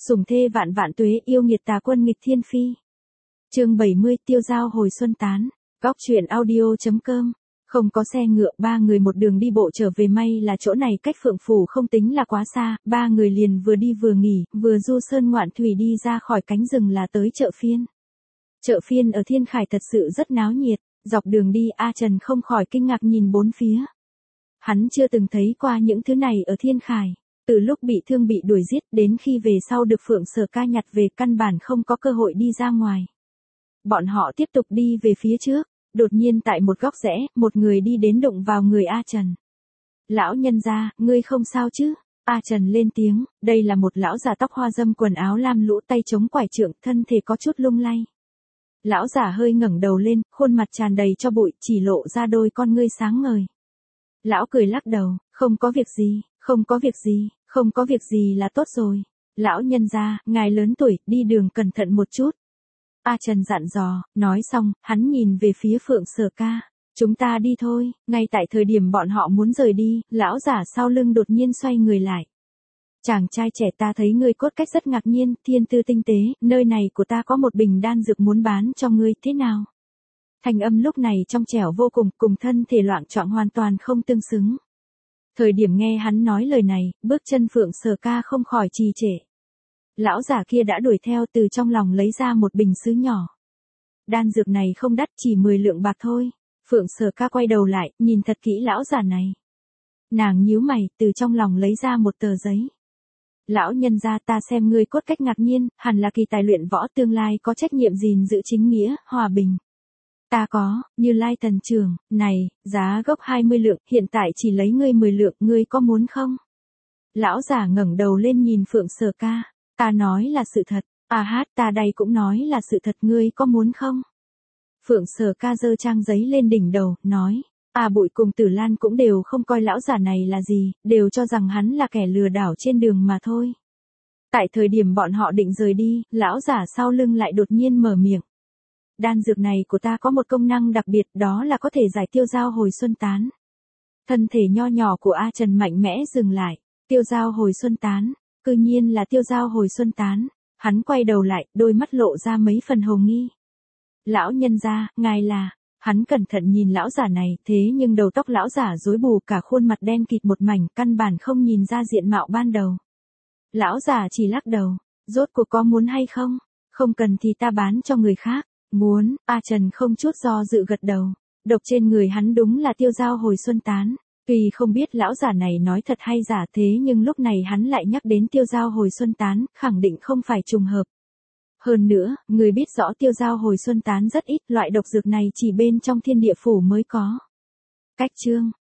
Sủng thê vạn vạn tuế, yêu nghiệt tà quân nghịch thiên phi. Chương 70, tiêu dao hồi xuân tán. Góc truyện audio.com. Không có xe ngựa, ba người một đường đi bộ trở về, may là chỗ này cách Phượng Phủ không tính là quá xa, ba người liền vừa đi vừa nghỉ, vừa du sơn ngoạn thủy, đi ra khỏi cánh rừng là tới chợ phiên. Chợ phiên ở Thiên Khải thật sự rất náo nhiệt, dọc đường đi A Trần không khỏi kinh ngạc nhìn bốn phía. Hắn chưa từng thấy qua những thứ này ở Thiên Khải. Từ lúc bị thương bị đuổi giết đến khi về sau được Phượng Sở Ca nhặt về, căn bản không có cơ hội đi ra ngoài. Bọn họ tiếp tục đi về phía trước, đột nhiên tại một góc rẽ, một người đi đến đụng vào người A Trần. Lão nhân gia, ngươi không sao chứ? A Trần lên tiếng, đây là một lão già tóc hoa râm, quần áo lam lũ, tay chống quải trượng, thân thể có chút lung lay. Lão già hơi ngẩng đầu lên, khuôn mặt tràn đầy cho bụi, chỉ lộ ra đôi con ngươi sáng ngời. Lão cười lắc đầu, không có việc gì, không có việc gì, không có việc gì là tốt rồi. Lão nhân gia, ngài lớn tuổi, đi đường cẩn thận một chút. A Trần dặn dò, nói xong, hắn nhìn về phía Phượng Sở Ca. Chúng ta đi thôi. Ngay tại thời điểm bọn họ muốn rời đi, lão giả sau lưng đột nhiên xoay người lại. Chàng trai trẻ, ta thấy ngươi cốt cách rất ngạc nhiên, thiên tư tinh tế, nơi này của ta có một bình đan dược muốn bán cho ngươi, thế nào? Thanh âm lúc này trong trẻo vô cùng, cùng thân thể loạng choạng hoàn toàn không tương xứng. Thời điểm nghe hắn nói lời này, bước chân Phượng Sở Ca không khỏi trì trệ. Lão giả kia đã đuổi theo, từ trong lòng lấy ra một bình sứ nhỏ. Đan dược này không đắt, chỉ 10 lượng bạc thôi. Phượng Sở Ca quay đầu lại, nhìn thật kỹ lão giả này. Nàng nhíu mày, từ trong lòng lấy ra một tờ giấy. Lão nhân gia, ta xem ngươi cốt cách ngạc nhiên, hẳn là kỳ tài luyện võ, tương lai có trách nhiệm gìn giữ chính nghĩa, hòa bình. Ta có, Như Lai thần trưởng, này, giá gốc 20 lượng, hiện tại chỉ lấy ngươi 10 lượng, ngươi có muốn không? Lão giả ngẩng đầu lên nhìn Phượng Sở Ca, ta nói là sự thật, ta đây cũng nói là sự thật, ngươi có muốn không? Phượng Sở Ca giơ trang giấy lên đỉnh đầu, nói, Bụi cùng Tử Lan cũng đều không coi lão giả này là gì, đều cho rằng hắn là kẻ lừa đảo trên đường mà thôi. Tại thời điểm bọn họ định rời đi, lão giả sau lưng lại đột nhiên mở miệng. Đan dược này của ta có một công năng đặc biệt, đó là có thể giải tiêu dao hồi xuân tán. Thân thể nho nhỏ của A Trần mạnh mẽ dừng lại, tiêu dao hồi xuân tán, cư nhiên là tiêu dao hồi xuân tán. Hắn quay đầu lại, đôi mắt lộ ra mấy phần hồ nghi. Lão nhân gia, ngài là... Hắn cẩn thận nhìn lão giả này, thế nhưng đầu tóc lão giả rối bù, cả khuôn mặt đen kịt một mảnh, căn bản không nhìn ra diện mạo ban đầu. Lão giả chỉ lắc đầu, rốt cuộc có muốn hay không? Không cần thì ta bán cho người khác. Muốn, A Trần không chút do dự gật đầu. Độc trên người hắn đúng là tiêu dao hồi xuân tán. Tuy không biết lão giả này nói thật hay giả, thế nhưng lúc này hắn lại nhắc đến tiêu dao hồi xuân tán, khẳng định không phải trùng hợp. Hơn nữa, người biết rõ tiêu dao hồi xuân tán rất ít, loại độc dược này chỉ bên trong Thiên Địa Phủ mới có. Cách chương